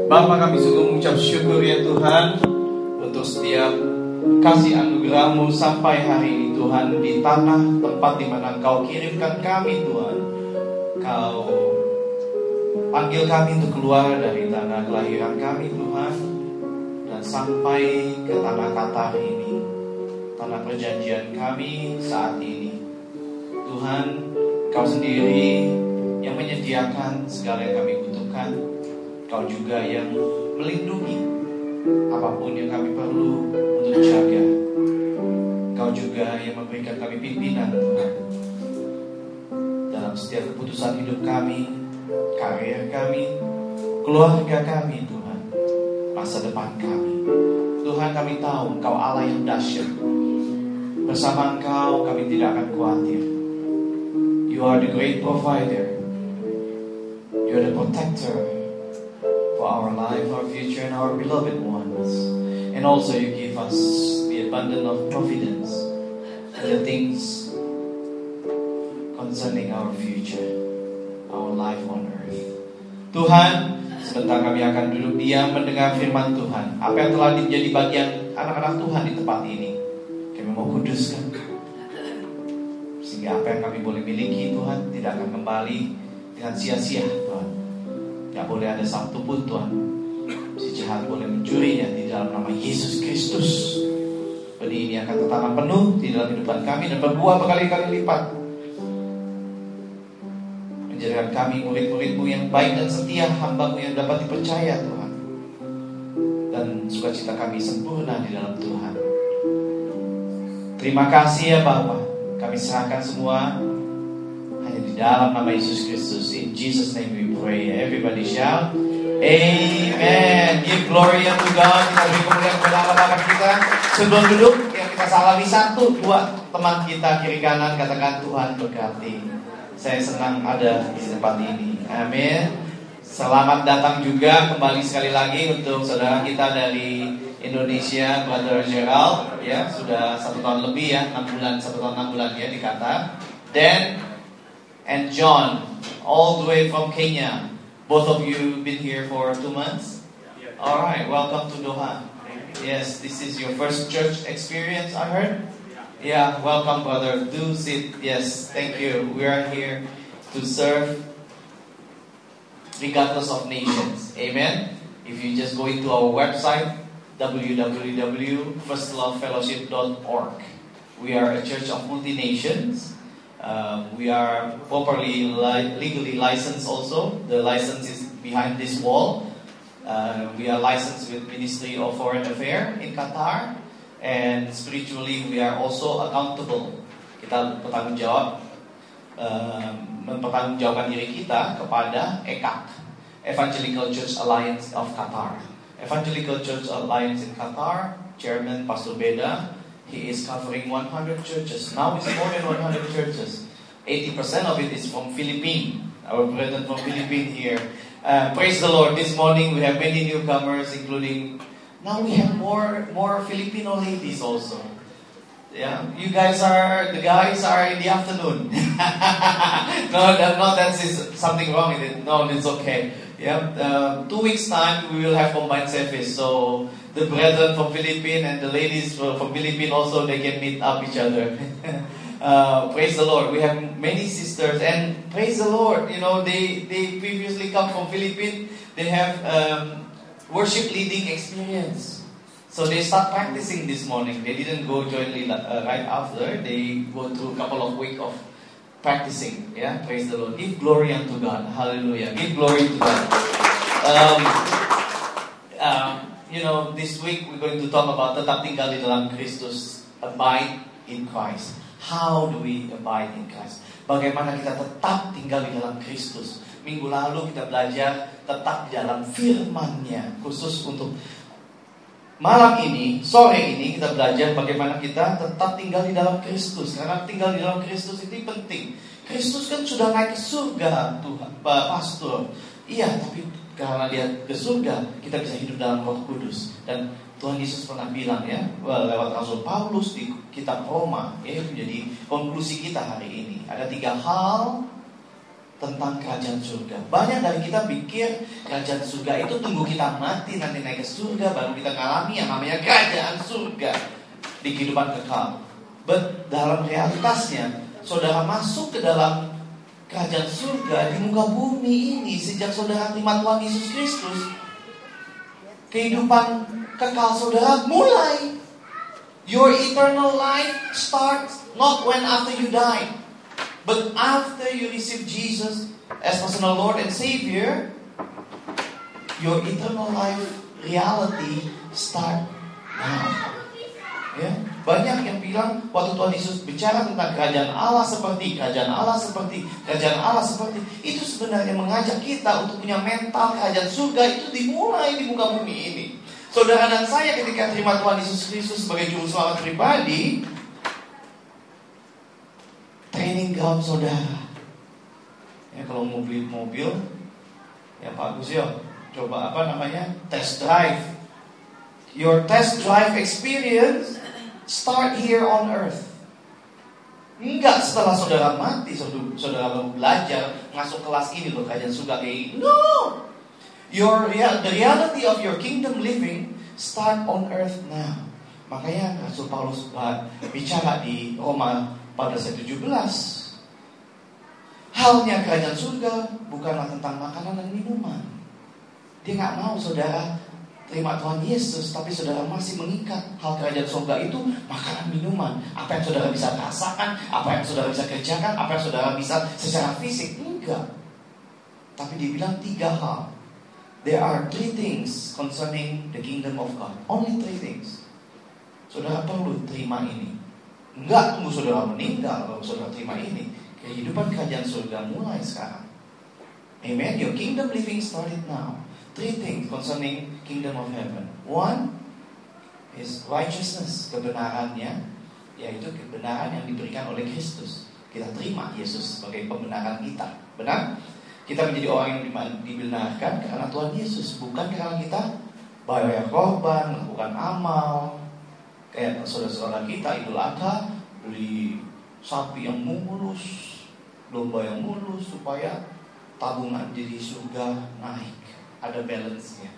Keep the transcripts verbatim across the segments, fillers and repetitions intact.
Bapa, kami sungguh mengucap syukur ya Tuhan untuk setiap kasih anugerah-Mu sampai hari ini Tuhan, di tanah tempat di mana Engkau kirimkan kami Tuhan. Kau panggil kami untuk keluar dari tanah kelahiran kami Tuhan, dan sampai ke tanah Qatar ini, tanah perjanjian kami saat ini. Tuhan, Kau sendiri yang menyediakan segala yang kami butuhkan. Kau juga yang melindungi apapun yang kami perlu untuk jaga. Kau juga yang memberikan kami pimpinan Tuhan dalam setiap keputusan hidup kami, karir kami, keluarga kami Tuhan, masa depan kami. Tuhan, kami tahu Engkau Allah yang dahsyat. Bersama Engkau kami tidak akan khawatir. You are the great provider. You are the protector for our life, our future, and our beloved ones. And also you give us the abundance of providence and the things concerning our future, our life on earth. Tuhan, sebentar kami akan duduk diam mendengar firman Tuhan. Apa yang telah menjadi bagian anak-anak Tuhan di tempat ini, kami mau kuduskan, sehingga apa yang kami boleh miliki Tuhan tidak akan kembali dengan sia-sia Tuhan. Tidak boleh ada satu pun Tuhan si jahat boleh mencurinya. Di dalam nama Yesus Kristus, benih ini akan tertanam penuh di dalam kehidupan kami dan berbuah berkali-kali lipat, menjadikan kami murid-murid-Mu yang baik dan setia, hamba-Mu yang dapat dipercaya Tuhan, dan sukacita kami sempurna di dalam Tuhan. Terima kasih ya Bapa. Kami serahkan semua hanya di dalam nama Yesus Kristus. In Jesus name we pray. Everybody shout Amen. Give glory unto God. Kita beri kemuliaan kepada Allah Bapa kita. Sebelum duduk, yang kita salami satu dua teman kita kiri kanan, katakan Tuhan berkati. Saya senang ada di tempat ini. Amin. Selamat datang juga kembali sekali lagi untuk saudara kita dari Indonesia, Brother Gerald. Ya, sudah satu tahun lebih ya, enam bulan, satu tahun enam bulan ya di Qatar. Dan and John, all the way from Kenya. Both of you been here for two months? All right, welcome to Doha. Yes, this is your first church experience, I heard? Yeah, welcome brother. Do sit. Yes, thank you. We are here to serve regardless of nations. Amen. If you just go into our website, w w w dot first love fellowship dot org. We are a church of multi-nations. Uh, we are properly li- legally licensed also. The license is behind this wall. Uh, we are licensed with Ministry of Foreign Affairs in Qatar. And spiritually we are also accountable. Kita bertanggung jawab, uh, mempertanggungjawabkan diri kita kepada E C A Q, Evangelical Church Alliance of Qatar. Evangelical Church Alliance in Qatar, Chairman Pastor Beda. He is covering one hundred churches. Now it's more than one hundred churches. eighty percent of it is from Philippines. Our brethren from Philippines here. Uh, praise the Lord. This morning we have many newcomers, including, now we have more more Filipino ladies also. Yeah, you guys are, the guys are in the afternoon. no, that, no, that's something wrong with it. No, it's okay. Yeah, uh, two weeks time we will have combined service. So the brethren from Philippines and the ladies from Philippines also, they can meet up each other. uh, praise the Lord. We have many sisters, and praise the Lord. You know, they they previously come from Philippines. They have um, worship leading experience. So they start practicing this morning. They didn't go jointly uh, right after. They go through a couple of weeks of practicing. Yeah, praise the Lord. Give glory unto God. Hallelujah. Give glory to God. Um, uh, you know, this week we're going to talk about tetap tinggal di dalam Kristus. Abide in Christ. How do we abide in Christ? Bagaimana kita tetap tinggal di dalam Kristus? Minggu lalu kita belajar tetap di dalam firman-Nya. Khusus untuk malam ini, sore ini kita belajar bagaimana kita tetap tinggal di dalam Kristus. Karena tinggal di dalam Kristus itu penting. Kristus kan sudah naik ke surga, Tuhan, Pak Pastor. Iya, tapi karena dia ke surga, kita bisa hidup dalam Roh Kudus. Dan Tuhan Yesus pernah bilang ya, lewat Rasul Paulus di kitab Roma, ya, itu jadi konklusi kita hari ini. Ada tiga hal tentang kerajaan surga. Banyak dari kita pikir kerajaan surga itu tunggu kita mati, nanti naik ke surga, baru kita ngalami yang namanya kerajaan surga di kehidupan kekal. But dalam realitasnya, saudara masuk ke dalam kerajaan surga di muka bumi ini sejak saudara terima Tuhan Yesus Kristus. Kehidupan kekal saudara mulai. Your eternal life starts not when after you die, but after you receive Jesus as personal Lord and Savior. Your eternal life reality start now. Ya, banyak yang bilang waktu Tuhan Yesus bicara tentang kerajaan Allah seperti, kerajaan Allah seperti, kerajaan Allah seperti, itu sebenarnya mengajak kita untuk punya mental kerajaan surga itu dimulai di muka bumi ini. Saudara dan saya ketika terima Tuhan Yesus Kristus sebagai juru selamat pribadi, training ground saudara. Ya, kalau mau beli mobil, ya bagus ya. Coba apa namanya? Test drive. Your test drive experience start here on earth. Enggak setelah saudara mati, saudara baru belajar masuk kelas ini loh kerajaan surga kayak ini. No. Your real, the reality of your kingdom living start on earth now. Makanya Rasul Paulus bicara di Roma pada tujuh belas. Halnya kerajaan surga bukanlah tentang makanan dan minuman. Dia nggak mau saudara terima Tuhan Yesus, tapi saudara masih mengikat hal kerajaan surga itu makanan minuman. Apa yang saudara bisa rasakan, apa yang saudara bisa kerjakan, apa yang saudara bisa secara fisik. Enggak. Tapi dibilang tiga hal. There are three things concerning the kingdom of God. Only three things. Saudara perlu terima ini. Enggak tunggu saudara meninggal kalau saudara terima ini. Kehidupan kerajaan surga mulai sekarang. Amen. Your kingdom living started now. Three things concerning kingdom of heaven. One is righteousness, kebenarannya, yaitu kebenaran yang diberikan oleh Kristus. Kita terima Yesus sebagai pembenaran kita. Benar? Kita menjadi orang yang dibenarkan karena Tuhan Yesus, bukan karena kita bayar korban, melakukan amal. Kayak saudara-saudara kita Idul Adha beli sapi yang mulus, domba yang mulus supaya tabungan di surga naik. Ada balance-nya.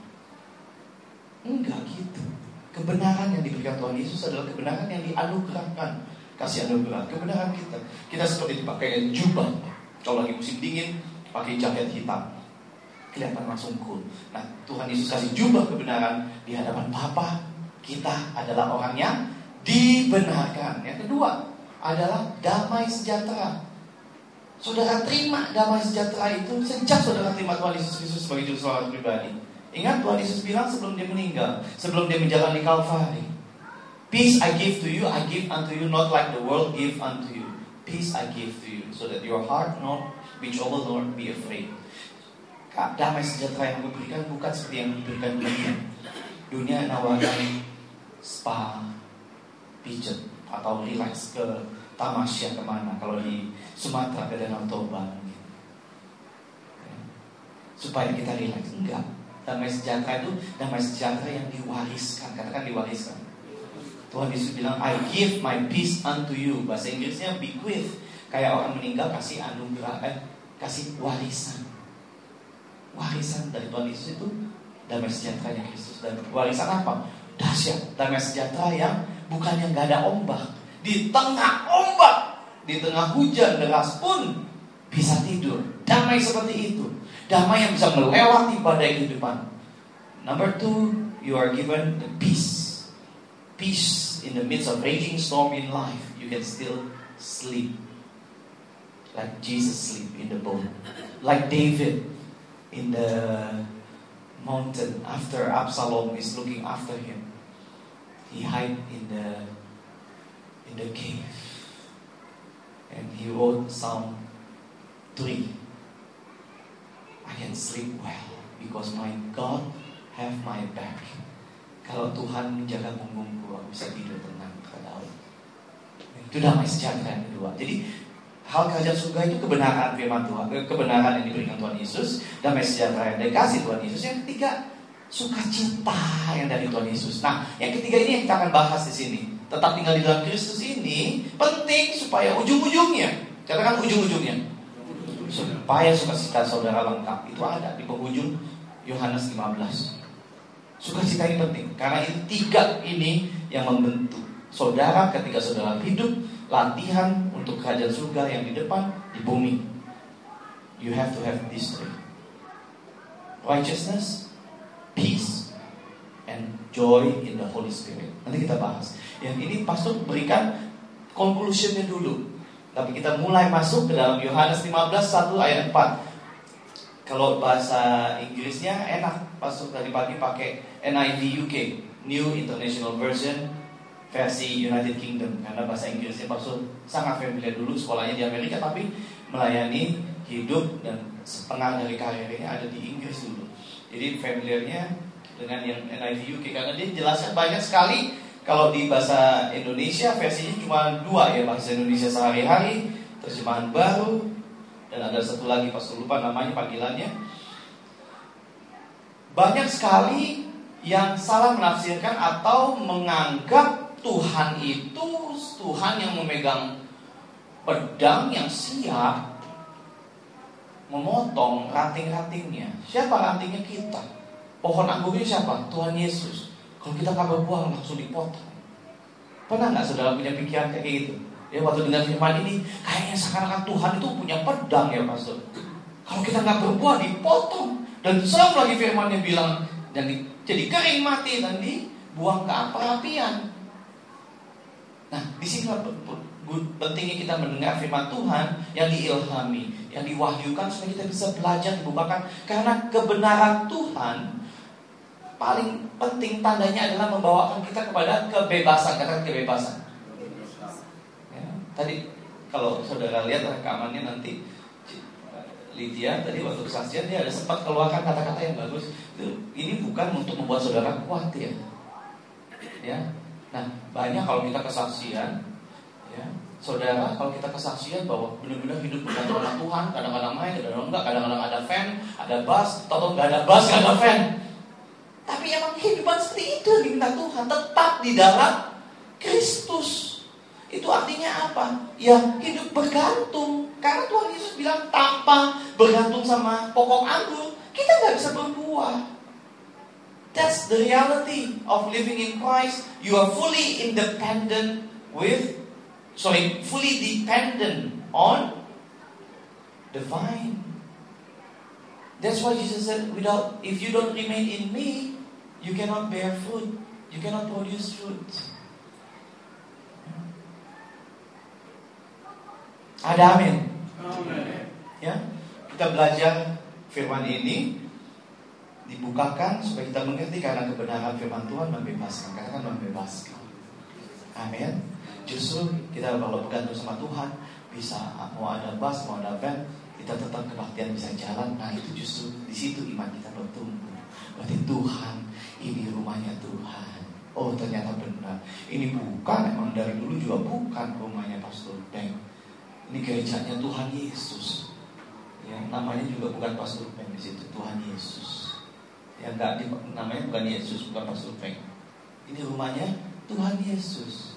Enggak gitu. Kebenaran yang diberikan Tuhan Yesus adalah kebenaran yang dianugerahkan. Kasih anugerah, kebenaran kita. Kita seperti dipakai jubah. Kalau lagi musim dingin, pakai jaket hitam, kelihatan langsung cool. Nah, Tuhan Yesus kasih jubah kebenaran di hadapan Bapa. Kita adalah orang yang dibenarkan. Yang kedua adalah damai sejahtera. Saudara terima damai sejahtera itu sejak saudara terima Tuhan Yesus Kristus sebagai juru selamat pribadi. Ingat Tuhan Yesus bilang sebelum dia meninggal, sebelum dia menjalani Kalvari, peace I give to you, I give unto you, not like the world give unto you. Peace I give to you, so that your heart not be troubled nor be afraid. Damai sejahtera yang diberikan bukan seperti yang diberikan dunia. Dunia nawarkan spa, pijat atau relax ke tamasya kemana. Kalau di Sumatera ke Danau Toba, supaya kita relax. Enggak. Damai sejahtera itu damai sejahtera yang diwariskan. Katakan diwariskan. Tuhan Yesus bilang, I give my peace unto you. Bahasa Inggrisnya bequeath. Kayak orang meninggal kasih anugerah, eh, kasih warisan. Warisan dari Tuhan Yesus itu damai sejahtera yang Kristus. Dan warisan apa? Dahsyat. Damai sejahtera yang bukan yang gak ada ombak. Di tengah ombak, di tengah hujan deras pun bisa tidur. Damai seperti itu. Damai yang bisa melewati badai kehidupan. Number two, you are given the peace. Peace in the midst of raging storm in life. You can still sleep. Like Jesus sleep in the boat. Like David in the mountain after Absalom is looking after him. He hide in the in the cave. And he wrote Psalm three. I can sleep well because my God have my back. Kalau Tuhan menjaga punggungku, aku bisa tidur tenang ke daun. Itu damai sejahtera yang kedua. Jadi hal kerajaan surga itu kebenaran firman Tuhan, kebenaran yang diberikan Tuhan Yesus, damai sejahtera yang dikasih Tuhan Yesus. Yang ketiga, sukacita yang dari Tuhan Yesus. Nah, yang ketiga ini yang kita akan bahas di sini. Tetap tinggal di dalam Kristus ini penting supaya ujung-ujungnya, katakan ujung-ujungnya, supaya sukacita saudara lengkap. Itu ada di penghujung Yohanes lima belas. Sukacita ini penting karena ini tiga ini yang membentuk saudara ketika saudara hidup. Latihan untuk kerajaan surga yang di depan di bumi. You have to have these three: righteousness, peace, and joy in the Holy Spirit. Nanti kita bahas. Yang ini pastor berikan conclusionnya dulu. Tapi kita mulai masuk ke dalam Yohanes lima belas satu ayat empat. Kalau bahasa Inggrisnya enak, pastor tadi pagi pakai N I V U K, New International Version, versi United Kingdom. Karena bahasa Inggrisnya pastor sangat familiar dulu, sekolahnya di Amerika, tapi melayani hidup dan setengah dari karirnya ada di Inggris dulu. Jadi familiarnya dengan yang N I V U K karena dia jelaskan banyak sekali. Kalau di bahasa Indonesia versinya cuma dua ya, bahasa Indonesia sehari-hari, terjemahan baru, dan ada satu lagi pas lupa namanya panggilannya. Banyak sekali yang salah menafsirkan atau menganggap Tuhan itu Tuhan yang memegang pedang yang siap memotong ranting-rantingnya. Siapa rantingnya? Kita. Pohon anggurnya siapa? Tuhan Yesus. Kalau kita nggak berbuah langsung dipotong. Pernah nggak saudara punya pikiran kayak gitu? Ya waktu dengar firman ini, kayaknya seakan-akan Tuhan itu punya pedang ya pastor. Kalau kita nggak berbuah dipotong. Dan selalu lagi firmannya bilang, dan di, jadi kering mati dan dibuang ke api-apian. Nah, di sini pentingnya kita mendengar firman Tuhan yang diilhami, yang diwahyukan supaya kita bisa belajar, dibukakan. Karena kebenaran Tuhan paling penting tandanya adalah membawakan kita kepada kebebasan. Katakan kebebasan. Ya, tadi kalau saudara lihat rekamannya nanti Lydia tadi waktu kesaksian dia ada sempat keluarkan kata-kata yang bagus. Itu, ini bukan untuk membuat saudara kuat ya. Ya. Nah, banyak kalau kita kesaksian, ya, saudara kalau kita kesaksian bahwa benar-benar hidup bergantung sama Tuhan, kadang-kadang main, kadang-kadang enggak, kadang-kadang ada fan, ada bass, atau enggak ada bass, enggak ada fan. Tapi emang kehidupan seperti itu yang diminta Tuhan, tetap di dalam Kristus. Itu artinya apa? Ya hidup bergantung. Karena Tuhan Yesus bilang tanpa bergantung sama pokok anggur, kita nggak bisa berbuah. That's the reality of living in Christ. You are fully independent with, sorry, fully dependent on the vine. That's why Jesus said, without, if you don't remain in me, you cannot bear fruit. You cannot produce fruit. Ada amin. Amen. Ya, kita belajar firman ini dibukakan supaya kita mengerti karena kebenaran firman Tuhan membebaskan. Katakan membebaskan. Amin. Justru kita kalau bergantung sama Tuhan bisa mau ada bass, mau ada band, kita tetap kebaktian bisa jalan. Nah itu justru di situ iman kita bertumbuh. Berarti Tuhan ini rumahnya Tuhan. Oh ternyata benar. Ini bukan emang dari dulu juga bukan rumahnya Pastor Ben. Ini gerejanya Tuhan Yesus. Ya namanya juga bukan Pastor Ben di situ, Tuhan Yesus. Ya enggak namanya bukan Yesus, bukan Pastor Ben. Ini rumahnya Tuhan Yesus.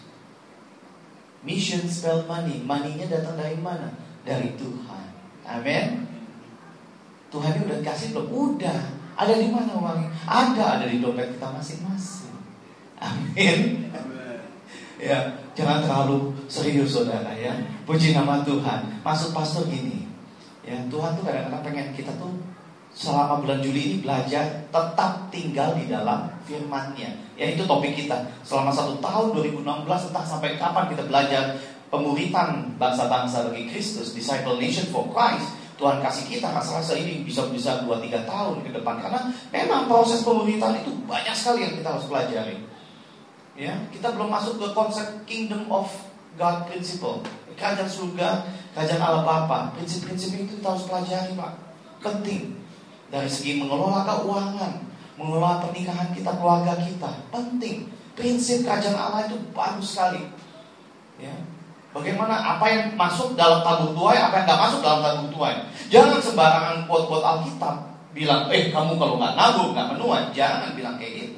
Mission spell money. Money-nya datang dari mana? Dari Tuhan. Amin. Tuhan udah kasih belum? Udah. Ada di mana uangnya? Ada, ada di dompet kita masing-masing. Amin. Ya, jangan terlalu serius saudara ya. Puji nama Tuhan. Maksud pastor gini. Ya, Tuhan tuh kadang-kadang pengen kita tuh selama bulan Juli ini belajar tetap tinggal di dalam firman-Nya. Ya itu topik kita. Selama satu tahun dua ribu enam belas entah sampai kapan kita belajar pemuritan bangsa-bangsa bagi Kristus, Disciple Nation for Christ. Tuhan kasih kita rasa-rasa ini bisa-bisa dua tiga tahun ke depan. Karena memang proses pemuritan itu banyak sekali yang kita harus pelajari. Ya, kita belum masuk ke konsep Kingdom of God principle. Kerajaan surga, kerajaan Allah Bapa. Prinsip-prinsip itu kita harus pelajari, Pak. Penting. Dari segi mengelola keuangan, mengelola pernikahan kita, keluarga kita, penting. Prinsip kerajaan Allah itu bagus sekali. Ya. Bagaimana apa yang masuk dalam tabung tuai, apa yang nggak masuk dalam tabung tuai. Jangan sembarangan quote-quote Alkitab bilang, eh kamu kalau nggak nabung nggak menuai. Jangan bilang kayak gitu.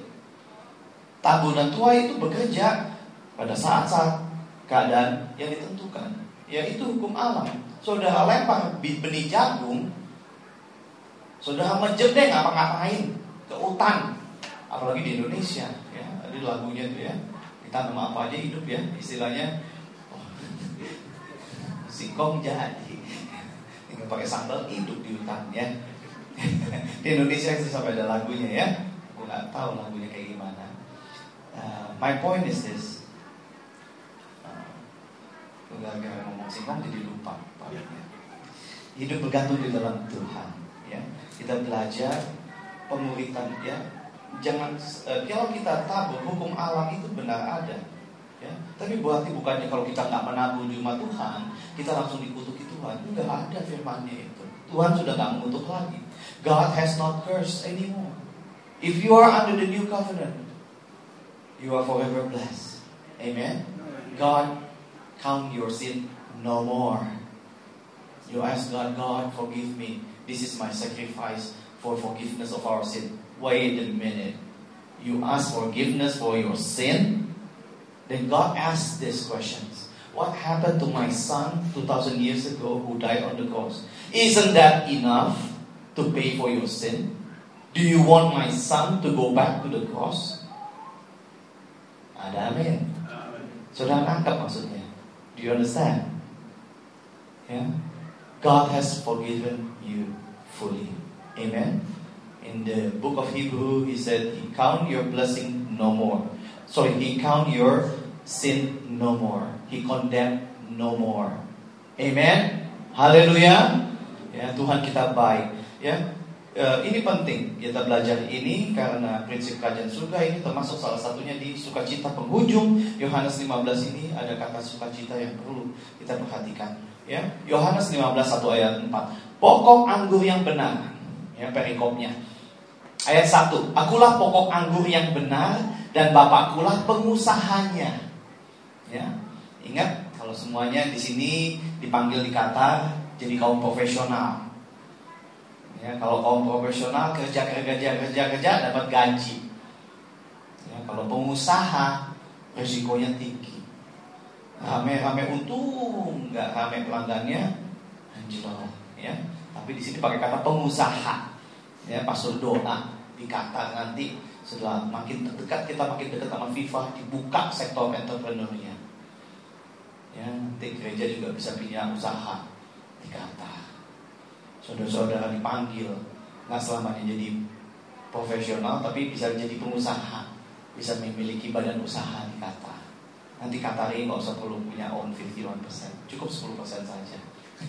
Tabung dan tuai itu bekerja pada saat-saat keadaan yang ditentukan. Ya itu hukum alam. Saudara lempar benih jagung, saudara menjedeng ngapa-ngapain ke hutan, apalagi di Indonesia. Ya, ada lagunya tuh ya. Kita nama apa aja hidup ya, istilahnya. Oh, singkong jadi, tinggal pakai sambal hidup di hutan ya. Di Indonesia sih sampai ada lagunya ya. Aku nggak tahu lagunya kayak gimana. Uh, my point is this. Gara-gara ngomong singkong jadi lupa. Hidup bergantung di dalam Tuhan. Ya, kita belajar pemuritan. Ya, jangan uh, kalau kita tahu hukum alam itu benar ada. Ya, tapi berarti bukannya kalau kita nggak menabur di rumah Tuhan, kita langsung dikutuki Tuhan. Enggak ada firman-Nya itu. Tuhan sudah nggak mengutuk lagi. God has not cursed anymore. If you are under the new covenant, you are forever blessed. Amen. God count your sin no more. You ask God, God, forgive me. This is my sacrifice for forgiveness of our sin. Wait a minute. You ask forgiveness for your sin? Then God asks these questions. What happened to my son two thousand years ago who died on the cross? Isn't that enough to pay for your sin? Do you want my son to go back to the cross? Ada amin. Saudara nangkap maksudnya? Do you understand? Yeah? God has forgiven you fully. Amen. In the book of Hebrew, he said, He count your blessing no more. Sorry, He count your sin no more. He condemn no more. Amen. Haleluya. Ya, Tuhan kita baik. Ya, uh, ini penting kita belajar ini karena prinsip kerajaan surga ini termasuk salah satunya di sukacita penghujung. Yohanes lima belas ini ada kata sukacita yang perlu kita perhatikan. Ya, Yohanes lima belas satu ayat empat. Pokok anggur yang benar. Ya, perikopnya. Ayat satu. Akulah pokok anggur yang benar dan Bapakkulah pengusahanya. Ya, ingat kalau semuanya di sini dipanggil di Qatar jadi kaum profesional. Ya, kalau kaum profesional kerja kerja kerja kerja dapat gaji. Ya, kalau pengusaha risikonya tinggi. Rame-rame untung, nggak rame pelanggannya, anjlok. Ya, tapi di sini pakai kata pengusaha. Ya, pastor doa di Qatar nanti setelah makin dekat kita makin dekat sama FIFA dibuka sektor entrepreneurnya. Ya, nanti gereja juga bisa punya usaha di Qatar. Saudara-saudara dipanggil nggak selamanya jadi profesional, tapi bisa jadi pengusaha, bisa memiliki badan usaha di Qatar. Nanti Qatar ini nggak usah perlu punya own lima puluh satu persen, cukup sepuluh persen saja.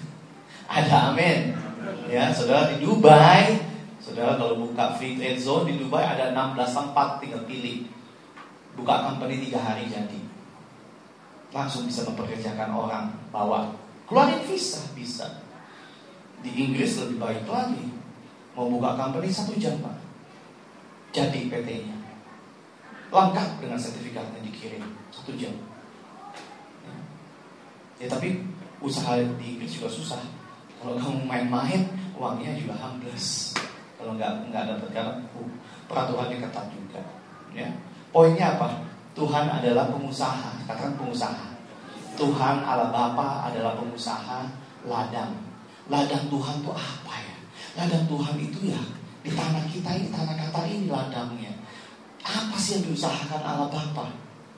Ada amin. Ya, saudara di Dubai, saudara kalau buka free trade zone di Dubai ada enam belas tempat, tinggal pilih. Buka company tiga hari jadi. Langsung bisa mempekerjakan orang, bawa keluarin visa bisa. Di Inggris lebih baik lagi. Mau buka company satu jam Pak, jadi P T-nya lengkap dengan sertifikatnya dikirim satu jam. Ya, ya tapi usaha di Inggris juga susah. Kalau kamu main-main, uangnya juga hambles. Kalau nggak nggak dapat karena uh, peraturannya ketat juga. Ya, poinnya apa? Tuhan adalah pengusaha. Katakan pengusaha. Tuhan Allah Bapa adalah pengusaha ladang. Ladang Tuhan itu apa ya? Ladang Tuhan itu ya di tanah kita ini, tanah Qatar ini ladangnya. Apa sih yang diusahakan Allah Bapa?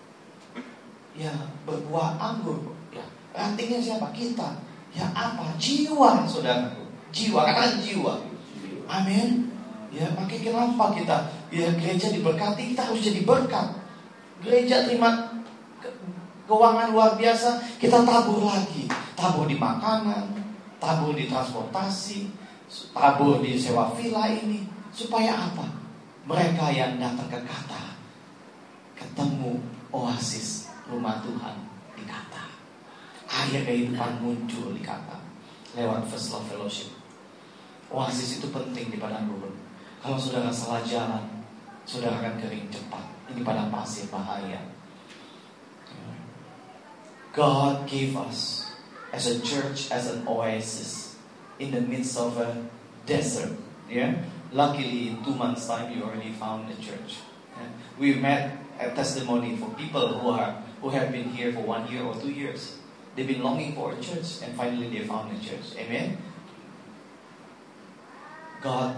Ya berbuah anggur. Ya, rantingnya siapa? Kita. Ya apa? Jiwa, saudaraku. Jiwa, katakan jiwa. Amin. Ya, makanya kenapa kita ya gereja diberkati, kita harus jadi berkat. Gereja terima ke- keuangan luar biasa, kita tabur lagi. Tabur di makanan, tabur di transportasi, tabur di sewa villa ini. Supaya apa? Mereka yang datang ke Qatar ketemu oasis rumah Tuhan di Qatar. Air kehidupan muncul di Qatar lewat First Love Fellowship. Oasis itu penting di padang gurun. Kalau saudara salah jalan, saudara akan kering cepat. Ini padang pasir bahaya. God gave us as a church, as an oasis in the midst of a desert. Yeah, luckily in two months' time you already found a church. Yeah? We met a testimony for people who are who have been here for one year or two years. They've been longing for a church, and finally they found a church. Amen. God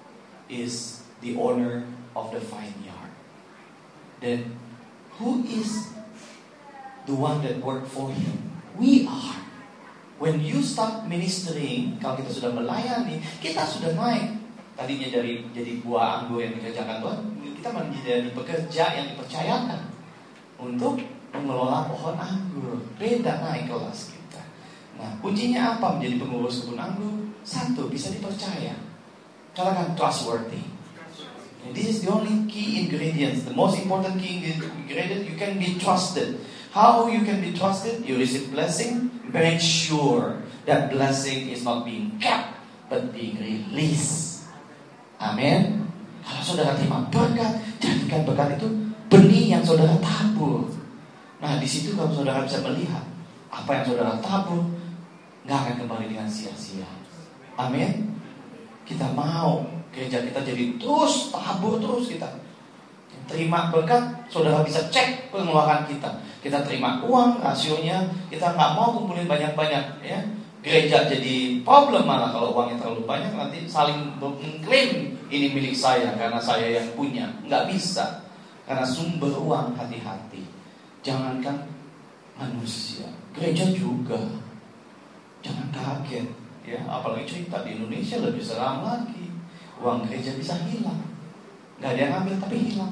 is the owner of the vineyard. Then who is the one that worked for Him? We are. When you start ministering, kalau kita sudah melayani, kita sudah naik. Tadinya dari jadi buah anggur yang dikerjakan Tuhan, kita menjadi pekerja yang dipercayakan untuk mengelola pohon anggur. Beda naik kelas kita. Nah, kuncinya apa menjadi pengurus kebun anggur? Satu, bisa dipercaya. Katakan trustworthy. And this is the only key ingredients. The most important key ingredient, you can be trusted. How you can be trusted? You receive blessing. Make sure that blessing is not being kept, but being released. Amin. Kalau saudara terima berkat, jadikan berkat itu benih yang saudara tabur. Nah, di situ kalau saudara bisa melihat apa yang saudara tabur nggak akan kembali dengan sia-sia. Amin. Kita mau gereja kita jadi terus tabur terus kita. Terima berkat, saudara bisa cek pengeluaran kita. Kita terima uang, rasionya kita nggak mau kumpulin banyak-banyak, ya. Gereja jadi problem malah kalau uangnya terlalu banyak, nanti saling mengklaim ini milik saya karena saya yang punya. Nggak bisa, karena sumber uang hati-hati. Jangankan manusia, gereja juga. Jangan kaget, ya. Apalagi cerita di Indonesia lebih seram lagi. Uang gereja bisa hilang, nggak ada yang ambil tapi hilang.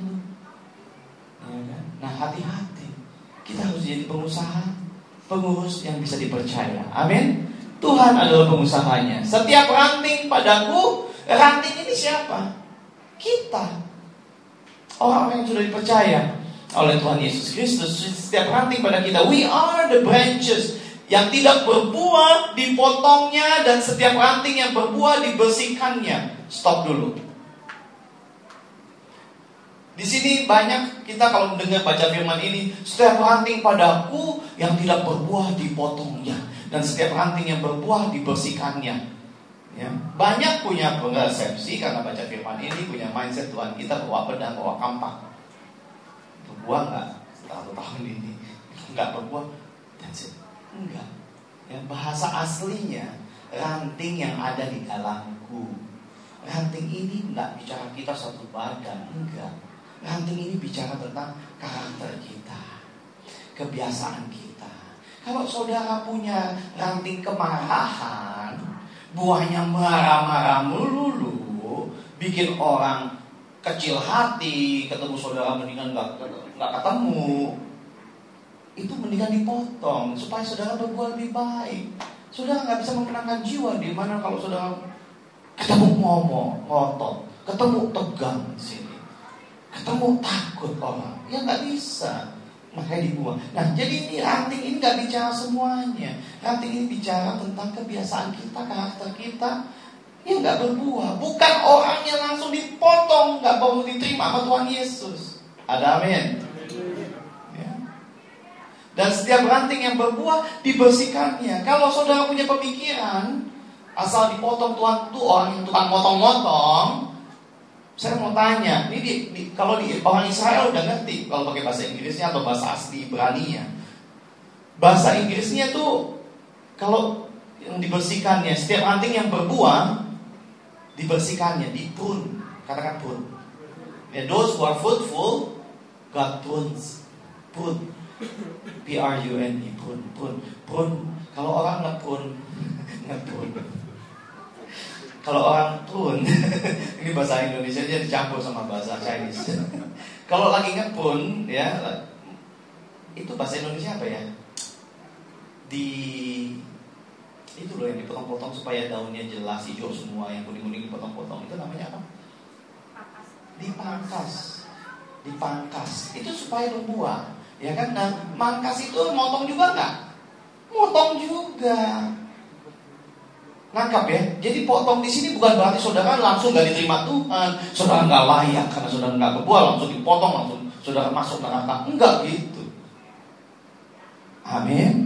Ya kan? Nah, hati-hati. Kita harus jadi pengusaha, pengurus yang bisa dipercaya. Amin. Tuhan adalah pengusahanya. Setiap ranting padaku, ranting ini siapa? Kita, orang-orang yang sudah dipercaya oleh Tuhan Yesus Kristus. Setiap ranting pada kita, we are the branches. Yang tidak berbuah dipotongnya, dan setiap ranting yang berbuah dibersihkannya. Stop dulu. Di sini banyak kita kalau mendengar baca firman ini, setiap ranting padaku yang tidak berbuah dipotongnya, dan setiap ranting yang berbuah dibersihkannya. Ya, banyak punya persepsi karena baca firman ini, punya mindset Tuhan kita bawa pedang, bawa kampak. Berbuah nggak? Satu tahun ini nggak berbuah, that's it. Enggak. Ya, bahasa aslinya ranting yang ada di dalamku. Ranting ini enggak bicara kita satu badan, enggak. Ranting ini bicara tentang karakter kita, kebiasaan kita. Kalau saudara punya ranting kemarahan, buahnya marah-marah melulu, bikin orang kecil hati, ketemu saudara mendingan nggak nggak ketemu, itu mendingan dipotong supaya saudara berbuat lebih baik. Saudara nggak bisa memenangkan jiwa di mana kalau saudara ketemu ngomong, ngotot, ketemu tegang di sini. Ketemu takut orang, ya nggak bisa, makanya dibuang. Nah, jadi ini ranting ini nggak bicara semuanya. Ranting ini bicara tentang kebiasaan kita, karakter kita, ya nggak berbuah. Bukan orangnya langsung dipotong, nggak mau diterima sama Tuhan Yesus. Ada amin. Ya. Dan setiap ranting yang berbuah dibersihkannya. Kalau saudara punya pemikiran asal dipotong Tuhan tuh orang yang tukang motong-motong. Saya mau tanya, ini di, di, kalau di orang Israel udah ngerti kalau pakai bahasa Inggrisnya atau bahasa asli Ibrani-nya. Bahasa Inggrisnya tuh kalau yang dibersihkannya, setiap ranting yang berbuah dibersihkannya, di prune, katakan prune. Ya, those who are fruitful, God prunes, prune, P R U N E, prune, prune, prune. Kalau orang nge-prune, nge-prune. Kalau orang prune, ini bahasa Indonesia aja dicampur sama bahasa Chinese. Kalau lagi ngeprune, ya, itu bahasa Indonesia apa ya? Di itu loh yang dipotong-potong supaya daunnya jelas hijau semua, yang kuning-kuning dipotong-potong, itu namanya apa? Dipangkas, dipangkas. Itu supaya berbuah, ya kan? Nah, mangkas itu motong juga nggak? Motong juga. Nangkap ya. Jadi potong di sini bukan berarti saudara langsung nggak diterima Tuhan, saudara nggak layak karena saudara nggak berbuah, langsung dipotong, langsung saudara masuk neraka. Enggak gitu. Amin.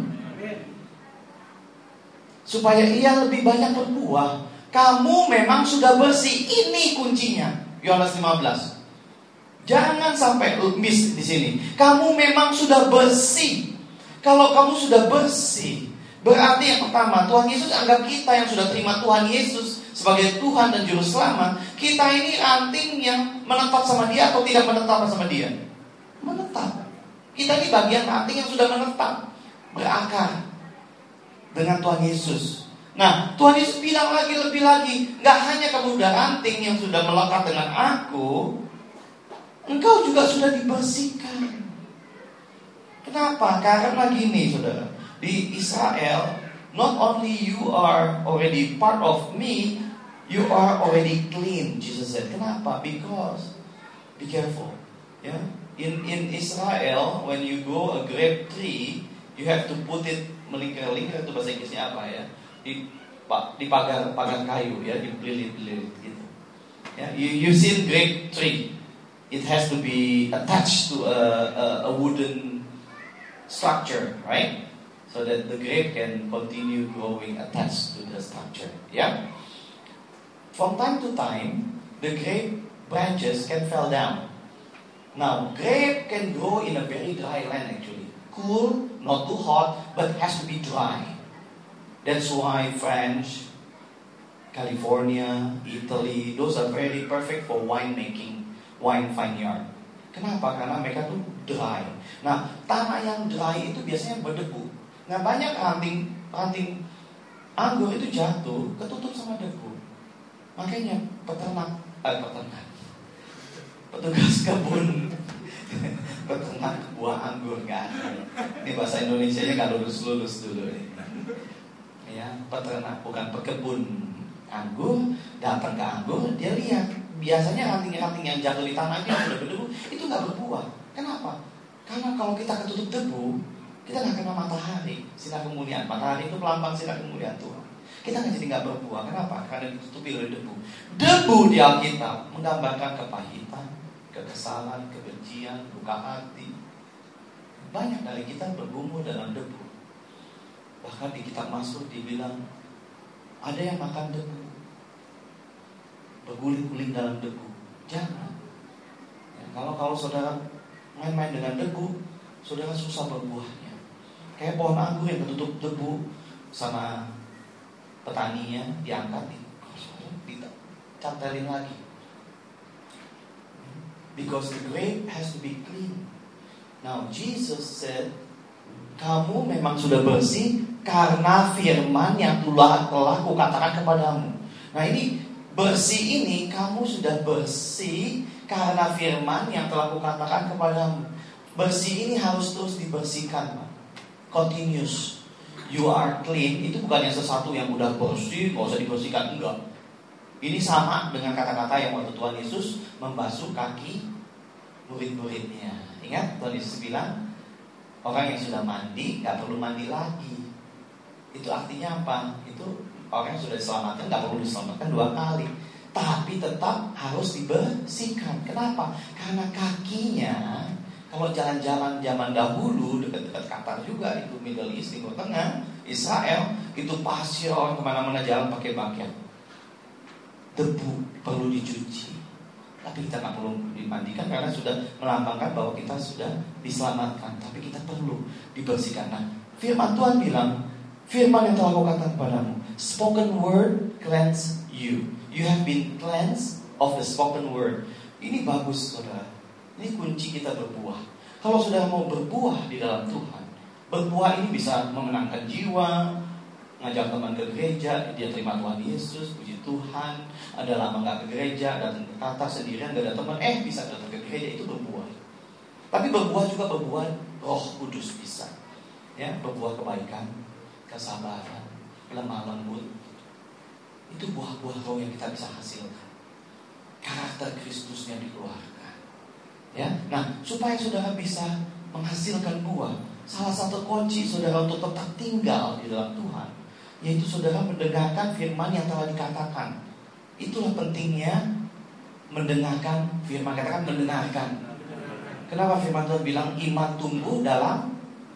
Supaya ia lebih banyak berbuah, kamu memang sudah bersih. Ini kuncinya. Yohanes lima belas. Jangan sampai miss di sini. Kamu memang sudah bersih. Kalau kamu sudah bersih, berarti yang pertama, Tuhan Yesus anggap kita yang sudah terima Tuhan Yesus sebagai Tuhan dan Juru Selamat. Kita ini ranting yang menetap sama Dia atau tidak menetap sama Dia? Menetap. Kita ini bagian ranting yang sudah menetap, berakar dengan Tuhan Yesus. Nah, Tuhan Yesus bilang lagi, lebih lagi, gak hanya kamu sudah ranting yang sudah melekat dengan aku, engkau juga sudah dibersihkan. Kenapa? Karena gini, saudara, di Israel, not only you are already part of me, you are already clean. Jesus said. Kenapa? Because, be careful. Ya, in in Israel, when you grow a grape tree, you have to put it melingkar-lingkar, itu bahasa Inggrisnya apa ya? Di di pagar pagar kayu ya, dibelilit-belilit gitu. Ya, you you see grape tree, it has to be attached to a a, a wooden structure, right? So that the grape can continue growing attached to the structure. Yeah. From time to time, the grape branches can fall down. Now, grape can grow in a very dry land actually. Cool, not too hot, but has to be dry. That's why French, California, Italy, those are very perfect for wine making, wine vineyard. Kenapa? Karena mereka tuh dry. Nah, tanah yang dry itu biasanya berdebu. Nah, banyak ranting ranting anggur itu jatuh, ketutup sama debu. Makanya peternak, eh, peternak, petugas kebun, peternak buah anggur nggak ada. Ini bahasa Indonesianya nggak lulus-lulus dulu nih. Ya, peternak bukan pekebun anggur, datang ke anggur, dia lihat biasanya ranting-ranting yang jatuh di tanah itu yang sudah berdebu itu nggak berbuah. Kenapa? Karena kalau kita ketutup debu, kita nggak kena matahari, sinar kemuliaan. Matahari itu pelambang sinar kemuliaan Tuhan. Kita nggak jadi nggak berbuah. Kenapa? Karena ditutupi oleh debu. Debu di Alkitab menggambarkan kepahitan, kekesalan, kebencian, luka hati. Banyak dari kita bergumul dalam debu. Bahkan di kitab Mazmur dibilang ada yang makan debu, berguling-guling dalam debu. Jangan. Ya, kalau kalau saudara main-main dengan debu, saudara susah berbuahnya. Kayak pohon anggur yang ketutup debu sama petaninya, diangkat, dicantelin lagi. Because the grape has to be clean. Now Jesus said, kamu memang sudah bersih karena firman yang telah telah kukatakan kepadamu. Nah ini bersih ini, kamu sudah bersih karena firman yang telah kukatakan kepadamu. Bersih ini harus terus dibersihkan, continuous. You are clean, itu bukan yang sesuatu yang udah bersih, gak usah dibersihkan, enggak. Ini sama dengan kata-kata yang waktu Tuhan Yesus membasuh kaki murid-muridnya. Ingat Tuhan Yesus bilang, orang yang sudah mandi gak perlu mandi lagi. Itu artinya apa? Itu orang yang sudah diselamatkan gak perlu diselamatkan dua kali, tapi tetap harus dibersihkan. Kenapa? Karena kakinya, kalau jalan-jalan zaman dahulu dekat-dekat Qatar juga, itu Middle East, Timur Tengah, Israel, itu pasir, orang kemana-mana jalan pakai pakaian. Debu perlu dicuci, tapi kita nggak perlu dimandikan karena sudah melambangkan bahwa kita sudah diselamatkan. Tapi kita perlu dibersihkan. Nah, firman Tuhan bilang, firman yang telah kau katakan kepadamu, spoken word cleanse you. You have been cleansed of the spoken word. Ini bagus, saudara. Ini kunci kita berbuah. Kalau sudah mau berbuah di dalam Tuhan, berbuah ini bisa memenangkan jiwa, ngajak teman ke gereja, dia terima Tuhan Yesus, puji Tuhan. Ada lama gak ke gereja, datang ke Qatar sendirian, gak ada teman, eh bisa datang ke gereja, itu berbuah. Tapi berbuah juga berbuah Roh Kudus bisa, ya, berbuah kebaikan, kesabaran, lemah lembut. Itu buah-buah roh yang kita bisa hasilkan. Karakter Kristusnya dikeluarkan. Ya, nah supaya saudara bisa menghasilkan buah, salah satu kunci saudara untuk tetap tinggal di dalam Tuhan, yaitu saudara mendengarkan firman yang telah dikatakan. Itulah pentingnya mendengarkan firman. Katakan mendengarkan. Kenapa firman Tuhan bilang iman tumbuh dalam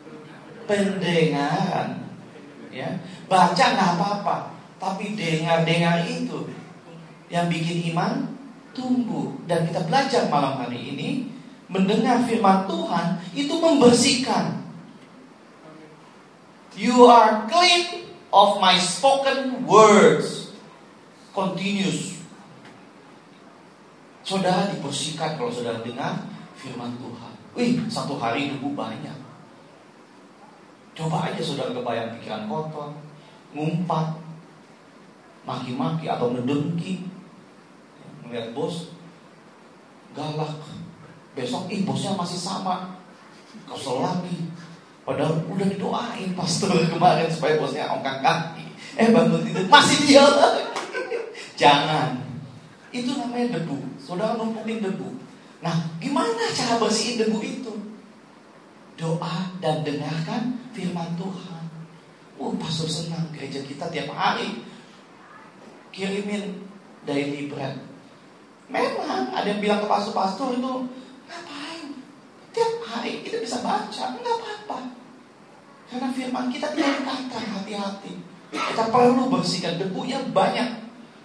pendengaran? Ya, baca nggak apa-apa, tapi dengar-dengar itu yang bikin iman tumbuh. Dan kita belajar malam hari ini, mendengar firman Tuhan itu membersihkan. You are clean of my spoken words. Continuous. Saudara dibersihkan kalau saudara dengar firman Tuhan. Wih, satu hari debu banyak. Coba aja saudara kebayang pikiran kotor, ngumpat, maki-maki atau ngedengki, melihat bos galak, besok ih bosnya masih sama, kesel lagi. Padahal udah didoain pastor kemarin supaya bosnya angkat kaki, eh bangun tidur masih dia lagi. Jangan. Itu namanya debu. Saudara numpukin debu. Nah, gimana cara bersihin debu itu? Doa dan dengarkan firman Tuhan. Oh, pastor senang gereja kita tiap hari kirimin daily bread. Memang ada yang bilang ke pastor-pastor itu, ngapain? Tiap hari kita bisa baca, enggak apa-apa. Karena firman kita tidak dikatakan, hati-hati. Kita perlu bersihkan, debunya banyak.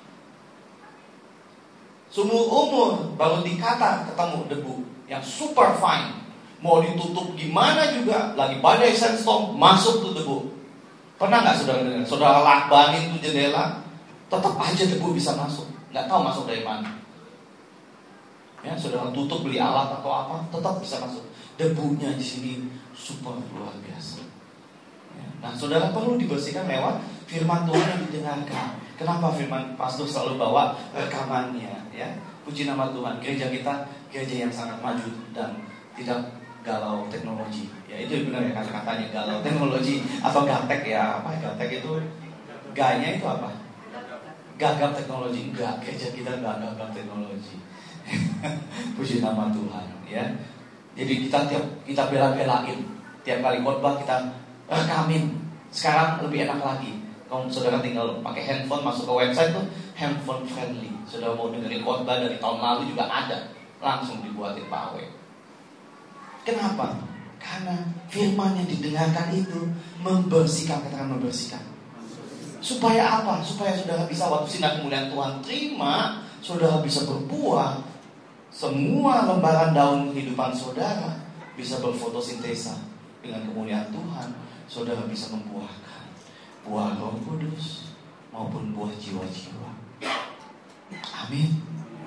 Seumur umur baru dikata ketemu debu yang super fine. Mau ditutup gimana juga, lagi badai sandstorm, masuk tuh debu. Pernah nggak saudara dengar? Saudara lakbanin tuh jendela, tetap aja debu bisa masuk. Nggak tahu masuk dari mana. Ya, saudara tutup beli alat atau apa, tetap bisa masuk. Debunya di sini super luar biasa. Ya, nah, saudara perlu dibersihkan lewat firman Tuhan yang didengarkan. Kenapa firman pastor selalu bawa rekamannya? Ya, puji nama Tuhan. Gereja kita gereja yang sangat maju dan tidak galau teknologi. Ya, itu benar ya kata-katanya, galau teknologi atau gaptek ya. Apa gaptek itu? Ganya itu apa? Gagap teknologi. Enggak, gereja kita enggak gagap teknologi. Puji nama Tuhan, ya. Jadi kita tiap kita bela-belain, tiap kali khotbah kita rekamin. Sekarang lebih enak lagi. Kalau saudara tinggal pakai handphone, masuk ke website tuh handphone friendly. Saudara mau dengerin khotbah dari tahun lalu juga ada, langsung dibuatin pawe. Kenapa? Karena firman yang didengarkan itu membersihkan, katakan membersihkan. Supaya apa? Supaya saudara bisa waktu sinar kemuliaan Tuhan terima, saudara bisa berbuah. Semua lembaran daun kehidupan saudara bisa berfotosintesa dengan kemuliaan Tuhan. Saudara bisa membuahkan buah Roh Kudus maupun buah jiwa-jiwa. Amin.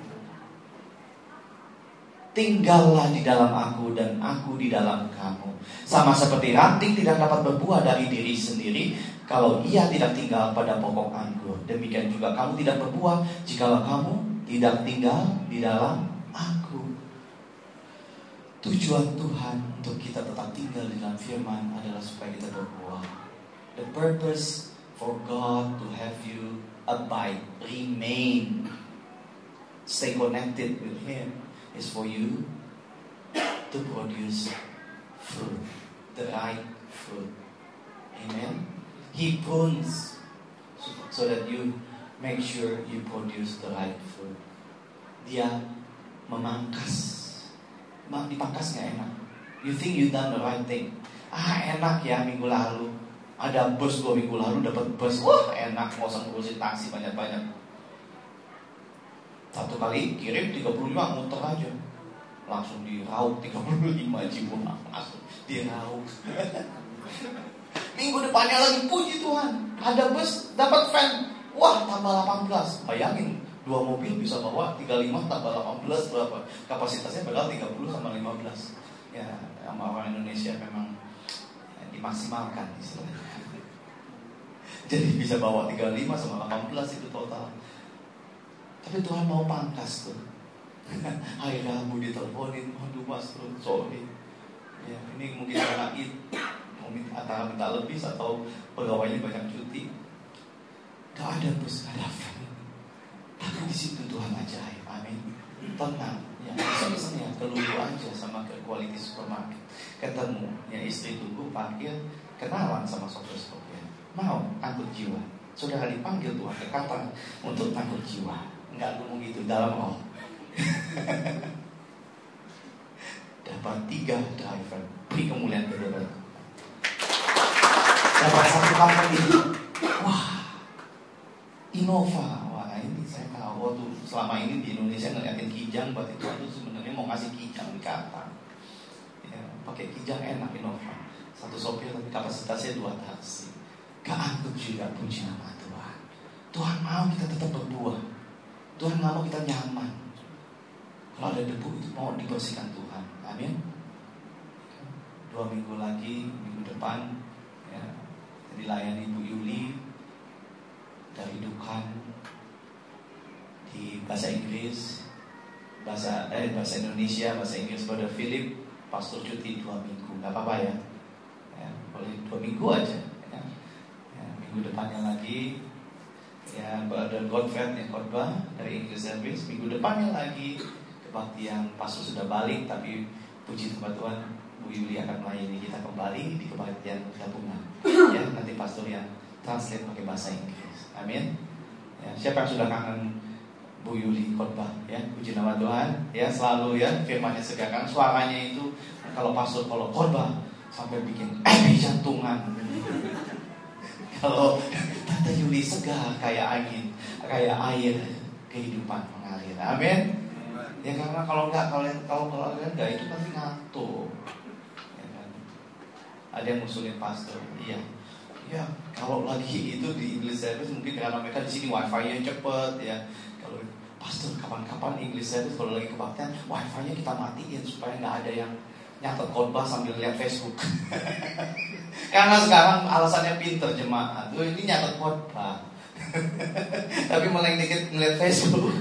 Tinggallah di dalam aku dan aku di dalam kamu. Sama seperti ranting tidak dapat berbuah dari diri sendiri kalau ia tidak tinggal pada pokok anggur. Demikian juga kamu tidak berbuah jikalau kamu tidak tinggal di dalam aku. Tujuan Tuhan untuk kita tetap tinggal di dalam firman adalah supaya kita berbuah. The purpose for God to have you abide, remain, stay connected with Him is for you to produce fruit, the right fruit. Amen. He prunes so, so that you make sure you produce the right fruit. Dia memangkas. Dipangkas gak enak? You think you done the right thing. Ah, enak ya minggu lalu ada bus dua minggu lalu dapat bus, wah enak, nggak usah ngurusin taksi banyak-banyak. Satu kali kirim tiga puluh lima muter aja, langsung diraup tiga puluh lima jiwa, langsung diraup. Minggu depannya lagi, puji Tuhan, ada bus dapat van, wah tambah delapan belas. Bayangin dua mobil bisa bawa tiga puluh lima tambah delapan belas berapa? Kapasitasnya padahal tiga puluh sama lima belas. Ya, sama orang Indonesia memang dimaksimalkan istilahnya. Jadi bisa bawa tiga puluh lima sama delapan belas itu total. Tapi Tuhan mau pangkas tuh. Hari Rabu diteleponin, aduh mas tuh, sorry. Ya, ini mungkin karena it, antara minta lebih atau pegawainya banyak cuti. Gak ada bus, gak ada van. Tapi di situ Tuhan ajaib, amin. Tenang, ya iseng-iseng ya, keluar aja sama ke Quality Supermarket. Ketemu, ya istri tunggu parkir, kenalan sama sopir-sopir. Mau angkut jiwa. Saudara dipanggil Tuhan ke Qatar untuk angkut jiwa. Enggak ngomong gitu dalam roh. Dapat tiga driver, beri kemuliaan kepada Tuhan. Dapat satu kapal ini, wah, Innova. Wah ini saya tahu waktu selama ini di Indonesia ngeliatin Kijang, berarti Tuhan itu sebenarnya mau ngasih Kijang di Qatar. Ya, pakai Kijang enak Innova. Satu sopir tapi kapasitasnya dua taksi. Keangkut juga, puji nama Tuhan. Tuhan mau kita tetap berbuah. Tuhan nggak mau kita nyaman. Kalau ada debu itu mau dibersihkan Tuhan. Amin. Dua minggu lagi, minggu depan ya, dilayani Bu Yuli dari Dukan di bahasa Inggris, bahasa eh bahasa Indonesia, bahasa Inggris. Brother Philip, pastor cuti dua minggu, nggak apa-apa ya. Ya, boleh dua minggu aja. Ya. Ya, minggu depannya lagi. Ya, Brother Godfred yang khotbah dari English Service. Minggu depannya lagi kebaktian pastor sudah balik, tapi puji Tuhan, Bu Yuli akan melayani kita kembali di kebaktian gabungan. Ya, nanti pastor yang translate pakai bahasa Inggris. Amin. Ya, siapa yang sudah kangen Bu Yuli khotbah? Ya, puji nama Tuhan. Ya, selalu ya firman-Nya segarkan. Suaranya itu kalau pastor kalau khotbah sampai bikin eh jantungan. Kalau Tante Yuli segar kayak angin, kayak air kehidupan mengalir. Amin. Ya karena kalau enggak, kalau kalau kalau kalian enggak itu pasti ngantuk. Ya kan? Ada yang ngusulin pastor, iya. Ya kalau lagi itu di English Service mungkin karena mereka di sini wifi-nya cepet ya. Kalau pastor kapan-kapan English Service kalau lagi kebaktian wifi-nya kita matiin supaya nggak ada yang nyatet khotbah sambil lihat Facebook. Karena sekarang alasannya pinter jemaat, tuh ini nyatet khotbah, tapi meleng dikit ngeliat Facebook.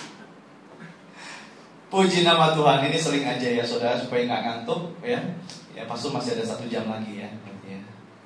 Puji nama Tuhan, ini seling aja ya saudara supaya nggak ngantuk ya. Ya pastor masih ada satu jam lagi ya, ya.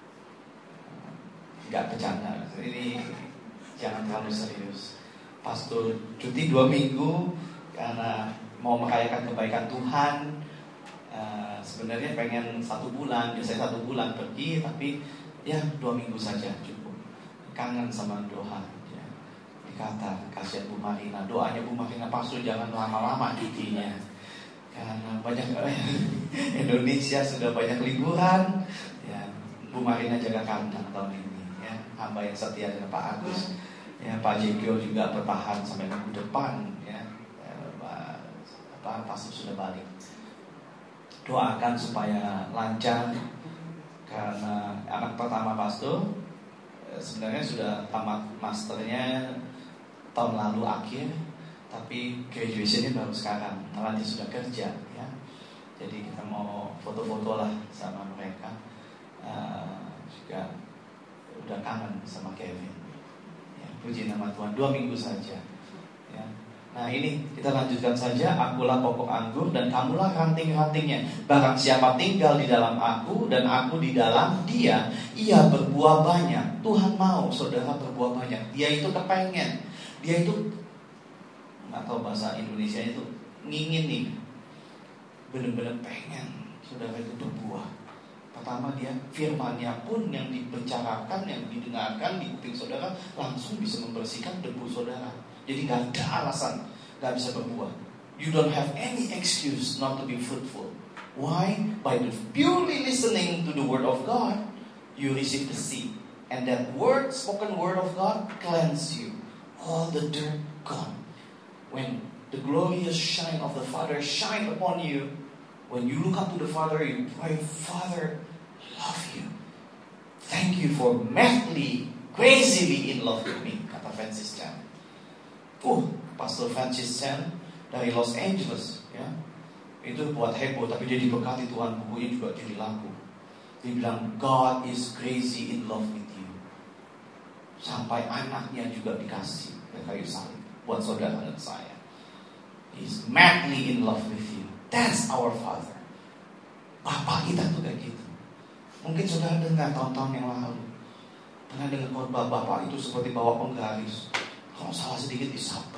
Nggak bercanda, ini jangan terlalu serius. Pastor cuti dua minggu karena mau merayakan kebaikan Tuhan. Uh, sebenarnya pengen satu bulan, biasanya satu bulan pergi, tapi ya dua minggu saja cukup. Kangen sama doa. Kata kasihan Bu Marina, doanya Bu Marina pastor jangan lama-lama cutinya karena banyak Indonesia sudah banyak liburan ya. Bu Marina jaga kandang tahun ini ya, hamba yang setia dengan Pak Agus ya. Pak Jekyo juga bertahan sampai minggu depan ya, ya Pak pastor sudah balik. Doakan supaya lancar karena anak pertama pastor sebenarnya sudah tamat masternya tahun lalu akhir, tapi graduationnya baru sekarang, malah dia sudah kerja ya. Jadi kita mau foto-foto lah sama mereka. uh, Juga udah kangen sama Kevin ya, puji nama Tuhan. Dua minggu saja ya. Nah ini kita lanjutkan saja. Akulah pokok anggur dan kamulah ranting-rantingnya. Barang siapa tinggal di dalam aku dan aku di dalam dia, ia berbuah banyak. Tuhan mau saudara berbuah banyak. Dia itu kepengen, dia itu nggak tahu bahasa Indonesia itu ngingin nih, benar-benar pengen saudara itu berbuah. Pertama dia firmannya pun yang dibicarakan, yang didengarkan di kuping saudara langsung bisa membersihkan debu saudara. Jadi gak ada alasan gak bisa berbuah. You don't have any excuse not to be fruitful. Why? By the purely listening to the word of God, you receive the seed. And that word, spoken word of God, cleanse you. All the dirt gone. When the glorious shine of the Father shine upon you, when you look up to the Father, you pray, Father, love you. Thank you for madly, crazily in love with me, kata Francis Chan. Uh, Pastor Francis Chan dari Los Angeles, ya, itu buat heboh, tapi dia diberkati Tuhan, bukunya juga jadi laku. Dia bilang, God is crazy in love with you. Sampai anaknya juga dikasih ke kayu salib buat saudara dan saya. He's madly in love with you. That's our Father. Bapak kita tuh kayak gitu. Mungkin saudara dengar tahun-tahun yang lalu, pernah dengar khotbah bapak itu seperti bawa penggaris. Kalau salah sedikit disabet.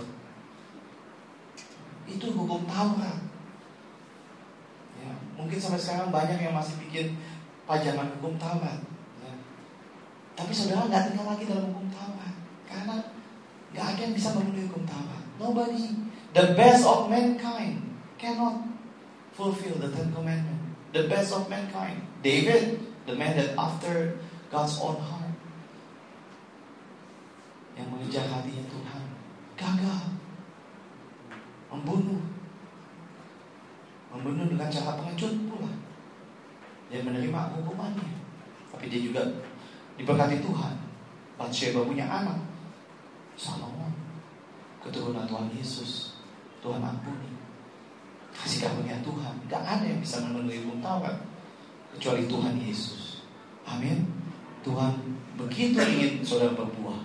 Itu hukum Taurat. Ya, mungkin sampai sekarang banyak yang masih bikin pajangan hukum Taurat. Ya. Tapi saudara nggak tinggal lagi dalam hukum Taurat, karena nggak ada yang bisa memenuhi hukum Taurat. Nobody. The best of mankind cannot fulfill the Ten Commandments. The best of mankind. David, the man that after God's own heart, yang mengejar hatinya Tuhan, gagal membunuh, membunuh dengan cara pengecut pula. Dia menerima hukumannya, tapi dia juga diberkati Tuhan. Batsheba punya anak, Salomon, keturunan Tuhan Yesus. Tuhan ampuni. Kasih karunia Tuhan, gak ada yang bisa memenuhi buntawan kecuali Tuhan Yesus. Amin. Tuhan begitu ingin saudara berbuah.